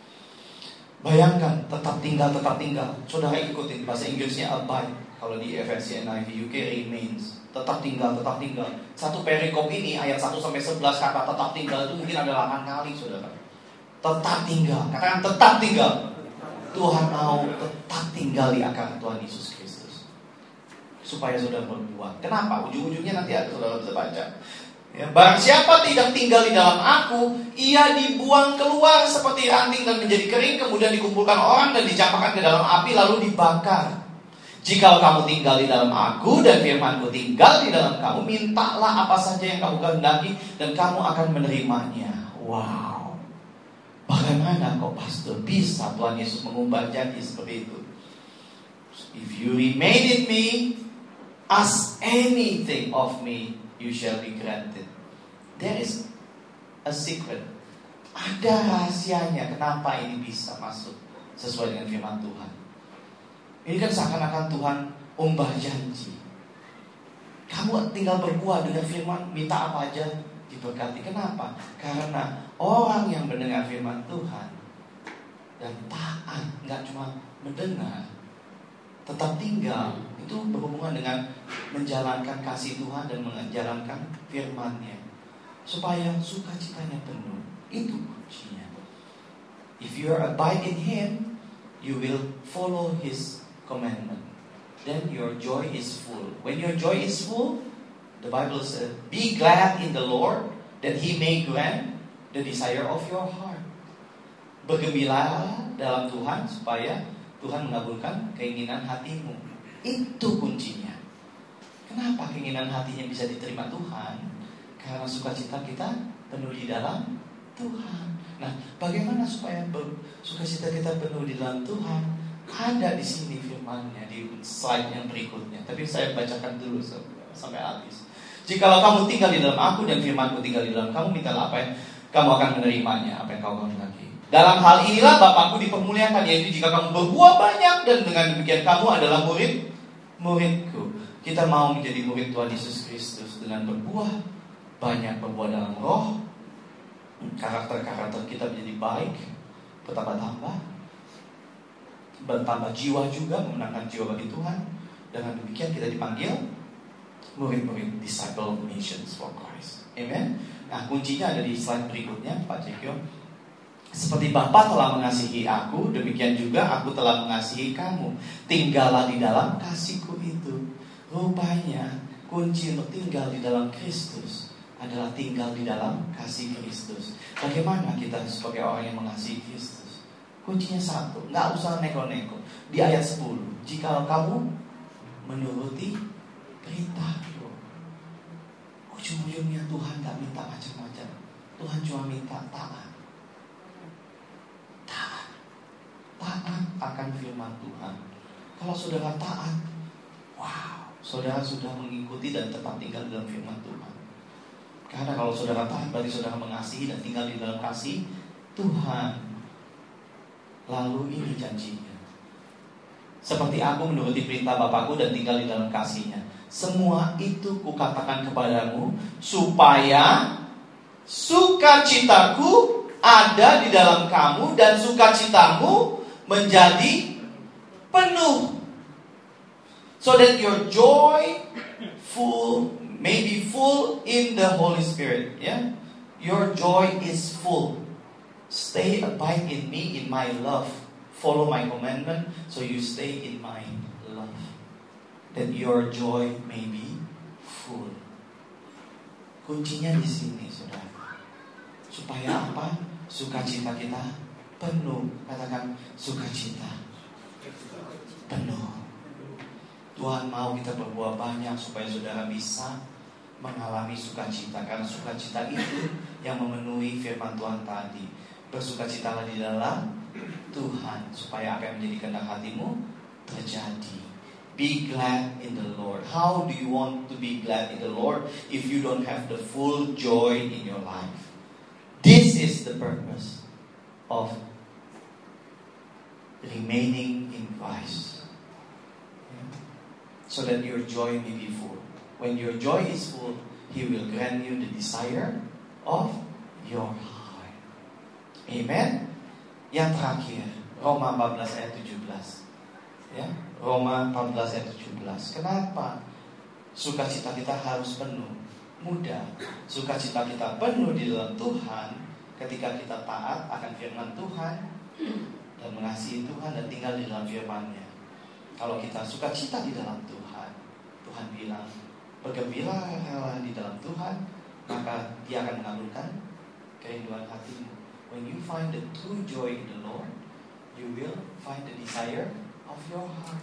Bayangkan, tetap tinggal, tetap tinggal. Saudara ikutin bahasa Inggrisnya abide. Kalau di F S C N I V U K remains. Tetap tinggal, tetap tinggal. Satu perikop ini ayat satu sampai sebelas kata tetap tinggal itu mungkin ada delapan kali, saudara. Tetap tinggal, katakan tetap tinggal. Tuhan mau tetap tinggal di akar Tuhan Yesus Kristus, supaya saudara berbuah. Kenapa? Ujung-ujungnya nanti ada, saudara bisa baca. Ya, barang siapa tidak tinggal di dalam aku, ia dibuang keluar seperti ranting dan menjadi kering, kemudian dikumpulkan orang dan dicampakkan ke dalam api lalu dibakar. Jika kamu tinggal di dalam aku dan firmanku tinggal di dalam kamu, mintalah apa saja yang kamu kehendaki dan kamu akan menerimanya. Wow. Bagaimana kok pastor bisa Tuhan Yesus mengubah janji seperti itu? If you remain in me, ask anything of me, you shall be granted. There is a secret. Ada rahasianya kenapa ini bisa masuk sesuai dengan firman Tuhan. Ini kan seakan-akan Tuhan umbah janji. Kamu tinggal berbuah dengan firman, minta apa aja diberkati. Kenapa? Karena orang yang mendengar firman Tuhan dan taat, nggak cuma mendengar, tetap tinggal, itu berhubungan dengan menjalankan kasih Tuhan dan menjalankan firman-Nya, supaya sukacitanya penuh. Itu kuncinya. If you are abide in Him, you will follow His commandment. Then your joy is full. When your joy is full, the Bible says, be glad in the Lord, that He may grant the desire of your heart. Bergembiralah dalam Tuhan, supaya Tuhan mengabulkan keinginan hatimu. Itu kuncinya. Kenapa keinginan hatinya bisa diterima Tuhan? Karena sukacita kita penuh di dalam Tuhan. Nah, bagaimana supaya sukacita kita penuh di dalam Tuhan? Ada di sini firman-Nya di slide yang berikutnya. Tapi saya bacakan dulu sampai habis. Jikalau kamu tinggal di dalam aku dan firman-Ku tinggal di dalam kamu, mintalah apa yang kamu akan menerimanya, apa yang kamu kehendaki. Dalam hal inilah Bapakku dipermuliakan, yaitu jika kamu berbuah banyak, dan dengan demikian kamu adalah murid muridku. Kita mau menjadi murid Tuhan Yesus Kristus dengan berbuah banyak, berbuah dalam roh. Karakter-karakter kita menjadi baik, bertambah-tambah, bertambah jiwa juga, memenangkan jiwa bagi Tuhan. Dengan demikian kita dipanggil murid-murid, disciple nations for Christ. Amen. Nah, kuncinya ada di slide berikutnya, Pak Cekyo. Seperti Bapa telah mengasihi aku, demikian juga aku telah mengasihi kamu. Tinggallah di dalam kasihku itu. Rupanya kunci untuk tinggal di dalam Kristus adalah tinggal di dalam kasih Kristus. Bagaimana kita sebagai orang yang mengasihi Kristus? Kuncinya satu, nggak usah neko-neko. Di ayat sepuluh, jika kamu menuruti perintahku. Ujung-ujungnya Tuhan gak minta macam-macam. Tuhan cuma minta taat. Taat. Taat akan firman Tuhan. Kalau saudara taat, wow, saudara sudah mengikuti dan tetap tinggal dalam firman Tuhan. Karena kalau saudara taat, berarti saudara mengasihi dan tinggal di dalam kasih Tuhan. Lalu ini janjinya, seperti aku menuruti perintah Bapakku dan tinggal di dalam kasih-Nya, semua itu kukatakan kepadamu, supaya sukacitaku ada di dalam kamu dan sukacitamu menjadi penuh. So that your joy full may be full in the Holy Spirit. Yeah? Your joy is full. Stay, abide in me, in my love. Follow my commandment, so you stay in my love. That your joy may be full. Kuncinya di sini, saudara. Supaya apa? Sukacita kita penuh. Katakan sukacita penuh. Tuhan mau kita berbuah banyak supaya saudara bisa mengalami sukacita. Karena sukacita itu yang memenuhi firman Tuhan tadi. Bersukacitalah di dalam Tuhan, supaya apa yang menjadi kehendak hatimu terjadi. Be glad in the Lord. how do you want to be glad in the Lord if you don't have the full joy in your life? This is the purpose of remaining in Christ, yeah. So that your joy may be full. When your joy is full, He will grant you the desire of your heart. Amen. Yang terakhir, Roma empat belas ayat tujuh belas. Ya, Roma empat belas ayat tujuh belas. Kenapa sukacita kita harus penuh? Mudah. Sukacita kita penuh di dalam Tuhan ketika kita taat akan firman Tuhan dan mengasihi Tuhan dan tinggal di dalam firman-Nya. Kalau kita sukacita di dalam Tuhan, Tuhan bilang, bergembiralah di dalam Tuhan, maka Dia akan mengabulkan kerinduan hatimu. When you find the true joy in the Lord, you will find the desire of your heart.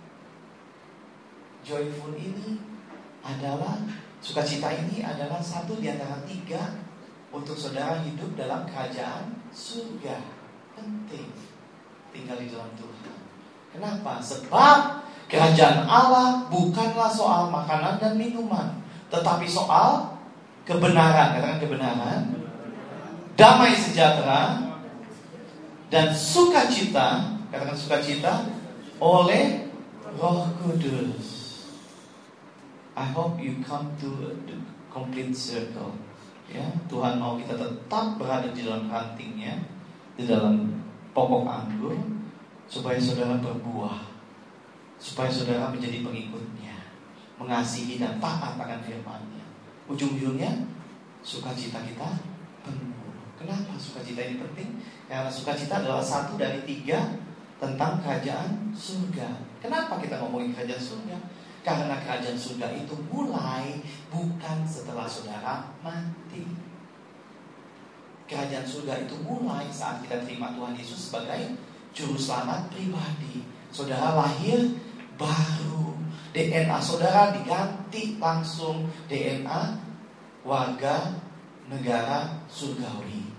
Joyful ini adalah, sukacita ini adalah satu di antara tiga untuk saudara hidup dalam kerajaan surga. Penting tinggal di dalam Tuhan. Kenapa? Sebab kerajaan Allah bukanlah soal makanan dan minuman, tetapi soal kebenaran. Katakan kebenaran, damai sejahtera, dan sukacita. Katakan sukacita oleh Roh Kudus. I hope you come to the complete circle. Ya, Tuhan mau kita tetap berada di dalam rantingnya, di dalam pokok anggur, supaya saudara berbuah, supaya saudara menjadi pengikutnya, mengasihi dan taat akan firman-Nya. Ujung-ujungnya sukacita kita penuh. Kenapa sukacita ini penting? Karena sukacita adalah satu dari tiga tentang kerajaan surga. Kenapa kita ngomongin kerajaan surga? Karena kerajaan surga itu mulai bukan setelah saudara mati. Kerajaan surga itu mulai saat kita terima Tuhan Yesus sebagai juru selamat pribadi. Saudara lahir baru, D N A saudara diganti langsung D N A warga negara surgawi.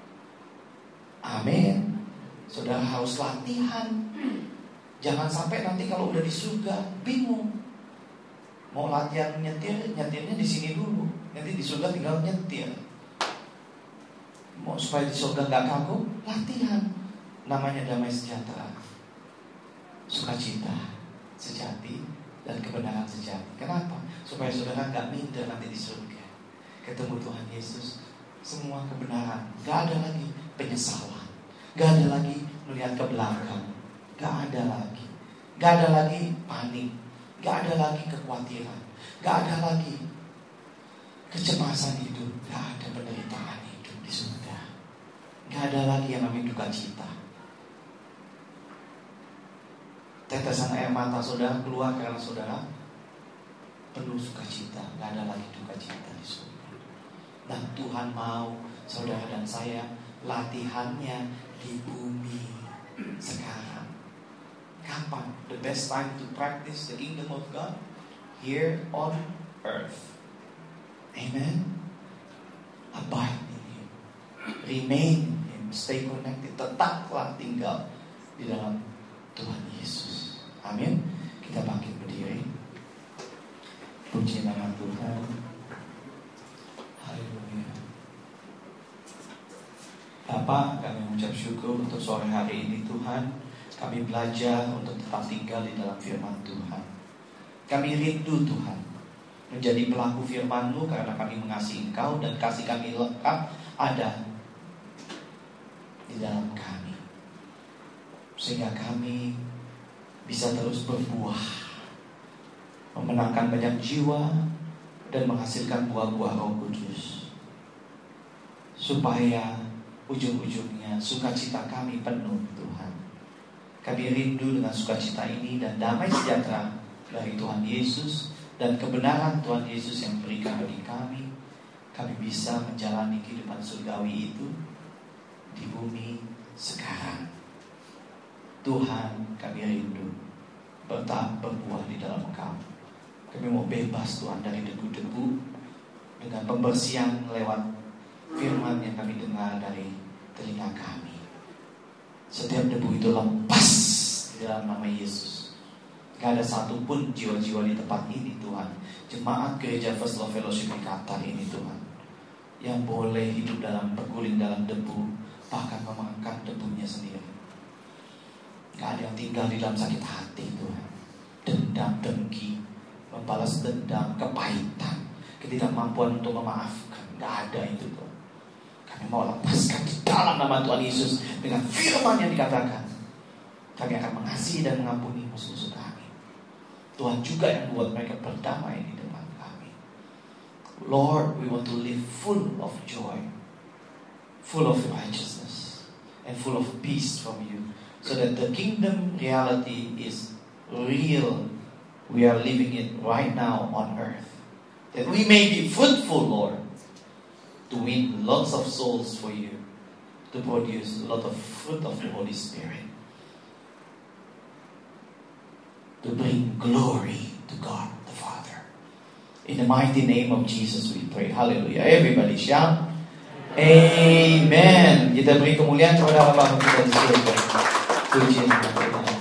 Amin. Saudara harus latihan. Jangan sampai nanti kalau udah di surga bingung. Mau latihan nyetir, nyetirnya di sini dulu. Nanti di surga tinggal nyetir. Mau supaya di surga nggak kagum, latihan. Namanya damai sejahtera, sukacita sejati, dan kebenaran sejati. Kenapa? Supaya saudara nggak minder nanti di surga. Ketemu Tuhan Yesus, semua kebenaran. Nggak ada lagi penyesalan. Nggak ada lagi melihat ke belakang. Nggak ada lagi. Nggak ada lagi panik. Gak ada lagi kekhawatiran. Gak ada lagi kecemasan hidup. Gak ada penderitaan hidup di surga. Gak ada lagi yang namanya duka cita. Tetesan air mata saudara keluar karena saudara penuh sukacita. Gak ada lagi duka cita di surga. Dan Tuhan mau saudara dan saya latihannya di bumi sekarang. Kapan? The best time to practice the kingdom of God? Here on earth. Amen. Abide in Him. Remain in Him. Stay connected. Tetaplah tinggal di dalam Tuhan Yesus. Amin. Kita bangkit berdiri. Puji nama Tuhan. Haleluya. Bapa, kami mengucap syukur untuk sore hari ini Tuhan. Kami belajar untuk tetap tinggal di dalam firman Tuhan. Kami rindu Tuhan menjadi pelaku firman-Mu karena kami mengasihi Engkau dan kasih kami lengkap ada di dalam kami. Sehingga kami bisa terus berbuah, memenangkan banyak jiwa dan menghasilkan buah-buah Roh Kudus. Supaya ujung-ujungnya sukacita kami penuh Tuhan. Kami rindu dengan sukacita ini dan damai sejahtera dari Tuhan Yesus dan kebenaran Tuhan Yesus yang berikan bagi kami. Kami bisa menjalani kehidupan surgawi itu di bumi sekarang. Tuhan, kami rindu bertahap berbuah di dalam Engkau. Kami mau bebas Tuhan dari debu-debu dengan pembersihan lewat firman yang kami dengar dari telinga kami. Setiap debu itu lepas di dalam nama Yesus. Gak ada satupun jiwa-jiwa di tempat ini Tuhan, jemaat gereja First Love Fellowship di Qatar ini Tuhan, yang boleh hidup dalam berguling dalam debu, bahkan memakan debunya sendiri. Gak ada yang tinggal di dalam sakit hati Tuhan, dendam, dengki, membalas dendam, kepahitan, ketidakmampuan untuk memaafkan. Gak ada itu Tuhan. Kami mau lepaskan di dalam nama Tuhan Yesus dengan firman yang dikatakan, kami akan mengasihi dan mengampuni musuh-musuh kami. Tuhan juga yang membuat mereka berdamai di depan kami. Lord, we want to live full of joy, full of righteousness, and full of peace from you, so that the kingdom reality is real. We are living it right now on earth, that we may be fruitful, Lord, to win lots of souls for you, to produce a lot of fruit of the Holy Spirit, to bring glory to God the Father. In the mighty name of Jesus we pray. Hallelujah. Everybody shout Amen. Kita beri kemuliaan kepada Allah kita di surga. Puji nama Tuhan.